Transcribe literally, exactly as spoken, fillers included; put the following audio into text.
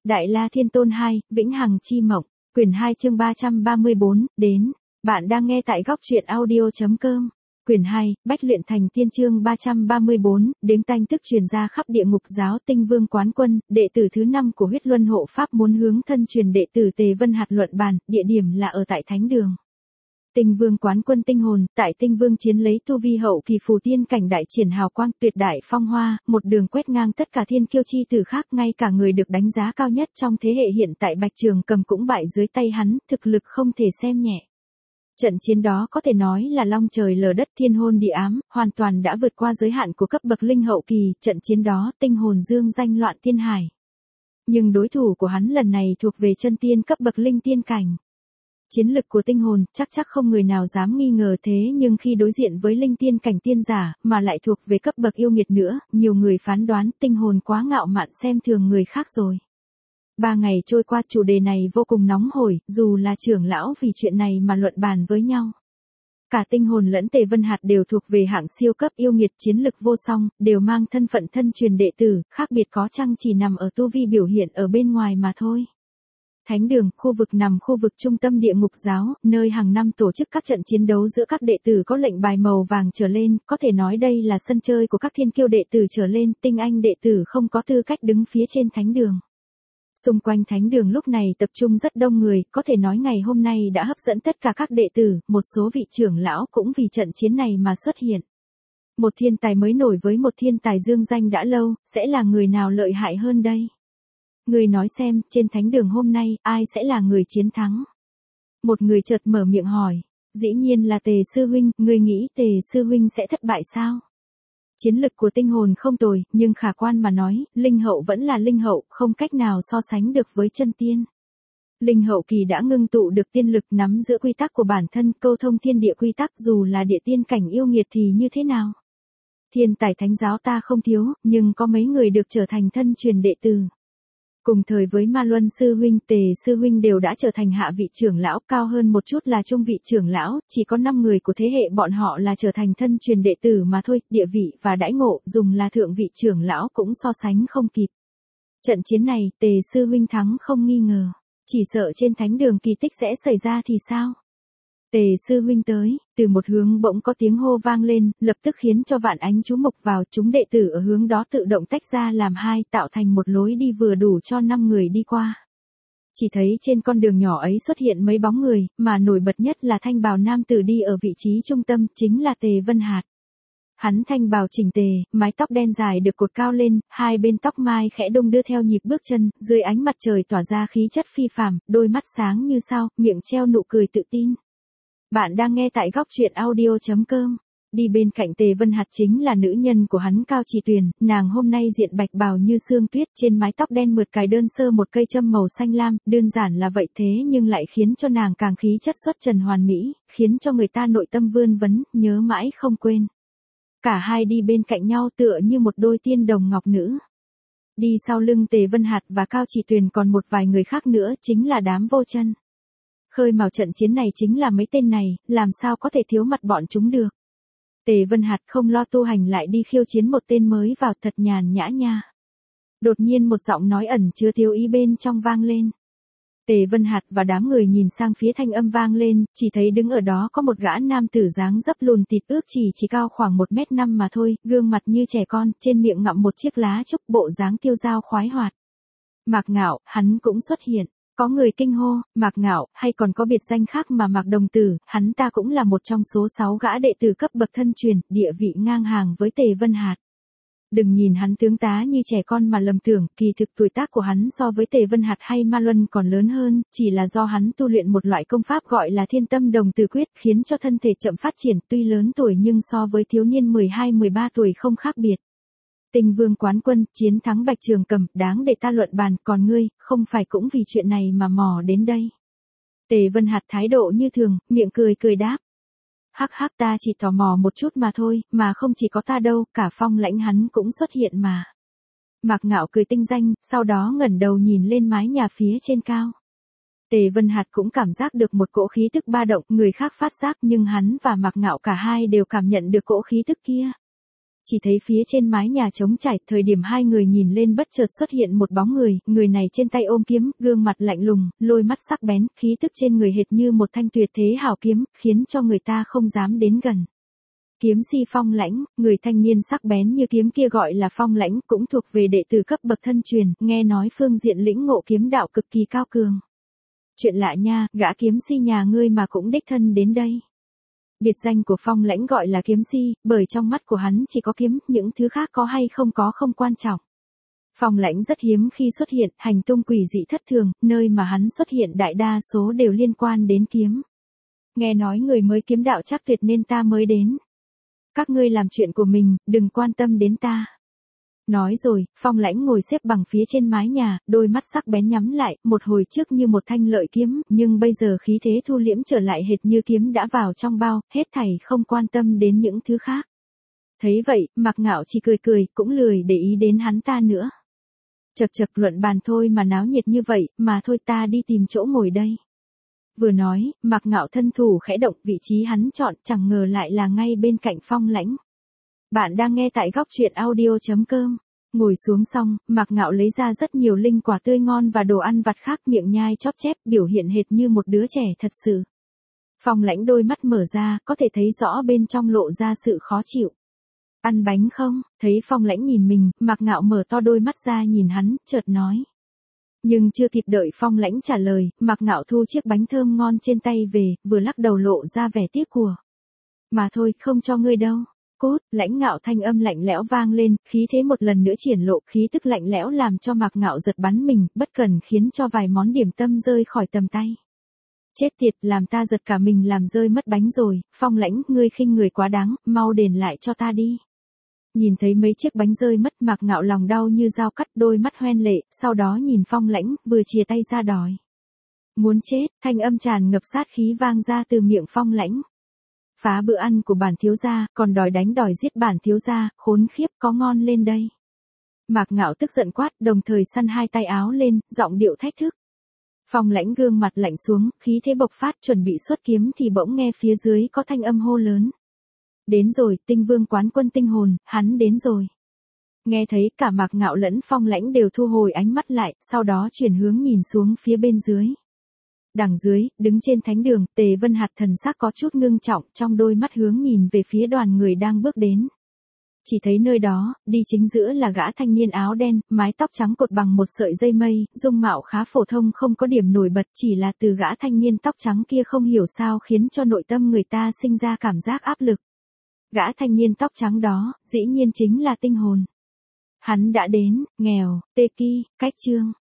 Đại La Thiên Tôn hai, Vĩnh Hằng Chi Mộng, quyển hai chương ba trăm ba mươi bốn, đến. Bạn đang nghe tại góc truyện audio.com. Quyển hai, Bách luyện thành tiên chương ba trăm ba mươi bốn, đến tanh tức truyền ra khắp địa ngục giáo Tinh Vương Quán Quân, đệ tử thứ năm của huyết luân hộ pháp muốn hướng thân truyền đệ tử Tề Vân Hạt luận bàn, địa điểm là ở tại Thánh Đường. Tinh Vương Quán Quân tinh hồn, tại Tinh Vương chiến lấy tu vi hậu kỳ phù tiên cảnh đại triển hào quang tuyệt đại phong hoa, một đường quét ngang tất cả thiên kiêu chi tử khác, ngay cả người được đánh giá cao nhất trong thế hệ hiện tại Bạch Trường Cầm cũng bại dưới tay hắn, thực lực không thể xem nhẹ. Trận chiến đó có thể nói là long trời lở đất thiên hôn địa ám, hoàn toàn đã vượt qua giới hạn của cấp bậc linh hậu kỳ, trận chiến đó tinh hồn dương danh loạn tiên hải. Nhưng đối thủ của hắn lần này thuộc về chân tiên cấp bậc linh tiên cảnh. Chiến lực của tinh hồn chắc chắc không người nào dám nghi ngờ thế, nhưng khi đối diện với linh tiên cảnh tiên giả, mà lại thuộc về cấp bậc yêu nghiệt nữa, nhiều người phán đoán tinh hồn quá ngạo mạn xem thường người khác rồi. Ba ngày trôi qua, chủ đề này vô cùng nóng hổi, dù là trưởng lão vì chuyện này mà luận bàn với nhau. Cả tinh hồn lẫn Tề Vân Hạt đều thuộc về hạng siêu cấp yêu nghiệt chiến lực vô song, đều mang thân phận thân truyền đệ tử, khác biệt có chăng chỉ nằm ở tu vi biểu hiện ở bên ngoài mà thôi. Thánh Đường, khu vực nằm khu vực trung tâm địa ngục giáo, nơi hàng năm tổ chức các trận chiến đấu giữa các đệ tử có lệnh bài màu vàng trở lên, có thể nói đây là sân chơi của các thiên kiêu đệ tử trở lên, tinh anh đệ tử không có tư cách đứng phía trên Thánh Đường. Xung quanh Thánh Đường lúc này tập trung rất đông người, có thể nói ngày hôm nay đã hấp dẫn tất cả các đệ tử, một số vị trưởng lão cũng vì trận chiến này mà xuất hiện. Một thiên tài mới nổi với một thiên tài dương danh đã lâu, sẽ là người nào lợi hại hơn đây? Người nói xem, trên Thánh Đường hôm nay, ai sẽ là người chiến thắng? Một người chợt mở miệng hỏi, dĩ nhiên là Tề Sư Huynh, người nghĩ Tề Sư Huynh sẽ thất bại sao? Chiến lực của tinh hồn không tồi, nhưng khả quan mà nói, linh hậu vẫn là linh hậu, không cách nào so sánh được với chân tiên. Linh hậu kỳ đã ngưng tụ được tiên lực, nắm giữ quy tắc của bản thân, câu thông thiên địa quy tắc, dù là địa tiên cảnh yêu nghiệt thì như thế nào? Thiên tài thánh giáo ta không thiếu, nhưng có mấy người được trở thành thân truyền đệ tử. Cùng thời với Ma Luân Sư Huynh, Tề Sư Huynh đều đã trở thành hạ vị trưởng lão, cao hơn một chút là trung vị trưởng lão, chỉ có năm người của thế hệ bọn họ là trở thành thân truyền đệ tử mà thôi, địa vị và đãi ngộ dùng là thượng vị trưởng lão cũng so sánh không kịp. Trận chiến này, Tề Sư Huynh thắng không nghi ngờ, chỉ sợ trên Thánh Đường kỳ tích sẽ xảy ra thì sao? Tề Sư Huynh tới, từ một hướng bỗng có tiếng hô vang lên, lập tức khiến cho vạn ánh chú mục vào, chúng đệ tử ở hướng đó tự động tách ra làm hai, tạo thành một lối đi vừa đủ cho năm người đi qua. Chỉ thấy trên con đường nhỏ ấy xuất hiện mấy bóng người, mà nổi bật nhất là thanh bào nam tử đi ở vị trí trung tâm, chính là Tề Vân Hạt. Hắn thanh bào chỉnh tề, mái tóc đen dài được cột cao lên, hai bên tóc mai khẽ đung đưa theo nhịp bước chân, dưới ánh mặt trời tỏa ra khí chất phi phàm, đôi mắt sáng như sao, miệng treo nụ cười tự tin. Bạn đang nghe tại góc truyện audio.com. Đi bên cạnh Tề Vân Hạt chính là nữ nhân của hắn Cao Chỉ Tuyền, nàng hôm nay diện bạch bào như sương tuyết, trên mái tóc đen mượt cài đơn sơ một cây châm màu xanh lam, đơn giản là vậy thế nhưng lại khiến cho nàng càng khí chất xuất trần hoàn mỹ, khiến cho người ta nội tâm vươn vấn, nhớ mãi không quên. Cả hai đi bên cạnh nhau tựa như một đôi tiên đồng ngọc nữ. Đi sau lưng Tề Vân Hạt và Cao Chỉ Tuyền còn một vài người khác nữa, chính là đám vô chân. Khơi mào trận chiến này chính là mấy tên này, làm sao có thể thiếu mặt bọn chúng được. Tề Vân Hạt không lo tu hành lại đi khiêu chiến một tên mới vào, thật nhàn nhã nha. Đột nhiên một giọng nói ẩn chứa thiếu ý bên trong vang lên. Tề Vân Hạt và đám người nhìn sang phía thanh âm vang lên, chỉ thấy đứng ở đó có một gã nam tử dáng dấp lùn tịt, ước chỉ chỉ cao khoảng một mét năm mà thôi, gương mặt như trẻ con, trên miệng ngậm một chiếc lá trúc, bộ dáng tiêu dao khoái hoạt. Mạc Ngạo, hắn cũng xuất hiện. Có người kinh hô, Mạc Ngạo, hay còn có biệt danh khác mà Mạc Đồng Tử, hắn ta cũng là một trong số sáu gã đệ tử cấp bậc thân truyền, địa vị ngang hàng với Tề Vân Hạt. Đừng nhìn hắn tướng tá như trẻ con mà lầm tưởng, kỳ thực tuổi tác của hắn so với Tề Vân Hạt hay Ma Luân còn lớn hơn, chỉ là do hắn tu luyện một loại công pháp gọi là Thiên Tâm Đồng Tử Quyết, khiến cho thân thể chậm phát triển, tuy lớn tuổi nhưng so với thiếu niên mười hai mười ba tuổi không khác biệt. Tinh Vương Quán Quân, chiến thắng Bạch Trường Cầm, đáng để ta luận bàn, còn ngươi, không phải cũng vì chuyện này mà mò đến đây. Tề Vân Hạt thái độ như thường, miệng cười cười đáp. Hắc hắc, ta chỉ tò mò một chút mà thôi, mà không chỉ có ta đâu, cả Phong Lãnh hắn cũng xuất hiện mà. Mạc Ngạo cười tinh danh, sau đó ngẩng đầu nhìn lên mái nhà phía trên cao. Tề Vân Hạt cũng cảm giác được một cỗ khí tức ba động, người khác phát giác nhưng hắn và Mạc Ngạo cả hai đều cảm nhận được cỗ khí tức kia. Chỉ thấy phía trên mái nhà trống trải, thời điểm hai người nhìn lên bất chợt xuất hiện một bóng người, người này trên tay ôm kiếm, gương mặt lạnh lùng, đôi mắt sắc bén, khí tức trên người hệt như một thanh tuyệt thế hảo kiếm, khiến cho người ta không dám đến gần. Kiếm si Phong Lãnh, người thanh niên sắc bén như kiếm kia gọi là Phong Lãnh, cũng thuộc về đệ tử cấp bậc thân truyền, nghe nói phương diện lĩnh ngộ kiếm đạo cực kỳ cao cường. Chuyện lạ nha, gã kiếm si nhà ngươi mà cũng đích thân đến đây. Biệt danh của Phong Lãnh gọi là kiếm si, bởi trong mắt của hắn chỉ có kiếm, những thứ khác có hay không có không quan trọng. Phong Lãnh rất hiếm khi xuất hiện, hành tung quỷ dị thất thường, nơi mà hắn xuất hiện đại đa số đều liên quan đến kiếm. Nghe nói người mới kiếm đạo chắc tuyệt nên ta mới đến. Các ngươi làm chuyện của mình, đừng quan tâm đến ta. Nói rồi, Phong Lãnh ngồi xếp bằng phía trên mái nhà, đôi mắt sắc bén nhắm lại, một hồi trước như một thanh lợi kiếm, nhưng bây giờ khí thế thu liễm trở lại hệt như kiếm đã vào trong bao, hết thảy không quan tâm đến những thứ khác. Thấy vậy, Mạc Ngạo chỉ cười cười, cũng lười để ý đến hắn ta nữa. Chậc chậc, luận bàn thôi mà náo nhiệt như vậy, mà thôi ta đi tìm chỗ ngồi đây. Vừa nói, Mạc Ngạo thân thủ khẽ động, vị trí hắn chọn chẳng ngờ lại là ngay bên cạnh Phong Lãnh. Bạn đang nghe tại góc truyện audio chấm com. Ngồi xuống xong, Mạc Ngạo lấy ra rất nhiều linh quả tươi ngon và đồ ăn vặt khác, miệng nhai chóp chép, biểu hiện hệt như một đứa trẻ thật sự. Phong Lãnh đôi mắt mở ra, có thể thấy rõ bên trong lộ ra sự khó chịu. Ăn bánh không? Thấy Phong Lãnh nhìn mình, Mạc Ngạo mở to đôi mắt ra nhìn hắn, chợt nói. Nhưng chưa kịp đợi Phong Lãnh trả lời, Mạc Ngạo thu chiếc bánh thơm ngon trên tay về, vừa lắc đầu lộ ra vẻ tiếc của. Mà thôi, không cho ngươi đâu. Cốt, Lãnh Ngạo thanh âm lạnh lẽo vang lên, khí thế một lần nữa triển lộ, khí tức lạnh lẽo làm cho Mạc Ngạo giật bắn mình, bất cần khiến cho vài món điểm tâm rơi khỏi tầm tay. Chết tiệt, làm ta giật cả mình làm rơi mất bánh rồi, Phong Lãnh, ngươi khinh người quá đáng, mau đền lại cho ta đi. Nhìn thấy mấy chiếc bánh rơi mất, Mạc Ngạo lòng đau như dao cắt, đôi mắt hoen lệ, sau đó nhìn Phong Lãnh, vừa chìa tay ra đòi. Muốn chết, thanh âm tràn ngập sát khí vang ra từ miệng Phong Lãnh. Phá bữa ăn của bản thiếu gia, còn đòi đánh đòi giết bản thiếu gia, khốn khiếp, có ngon lên đây. Mạc Ngạo tức giận quát, đồng thời săn hai tay áo lên, giọng điệu thách thức. Phong Lãnh gương mặt lạnh xuống, khí thế bộc phát, chuẩn bị xuất kiếm thì bỗng nghe phía dưới có thanh âm hô lớn. Đến rồi, Tinh Vương quán quân tinh hồn, hắn đến rồi. Nghe thấy cả Mạc Ngạo lẫn Phong Lãnh đều thu hồi ánh mắt lại, sau đó chuyển hướng nhìn xuống phía bên dưới. Đằng dưới, đứng trên thánh đường, Tề Vân Hạt thần sắc có chút ngưng trọng, trong đôi mắt hướng nhìn về phía đoàn người đang bước đến. Chỉ thấy nơi đó, đi chính giữa là gã thanh niên áo đen, mái tóc trắng cột bằng một sợi dây mây, dung mạo khá phổ thông không có điểm nổi bật, chỉ là từ gã thanh niên tóc trắng kia không hiểu sao khiến cho nội tâm người ta sinh ra cảm giác áp lực. Gã thanh niên tóc trắng đó, dĩ nhiên chính là tinh hồn. Hắn đã đến, nghèo, tê ki, cách chương.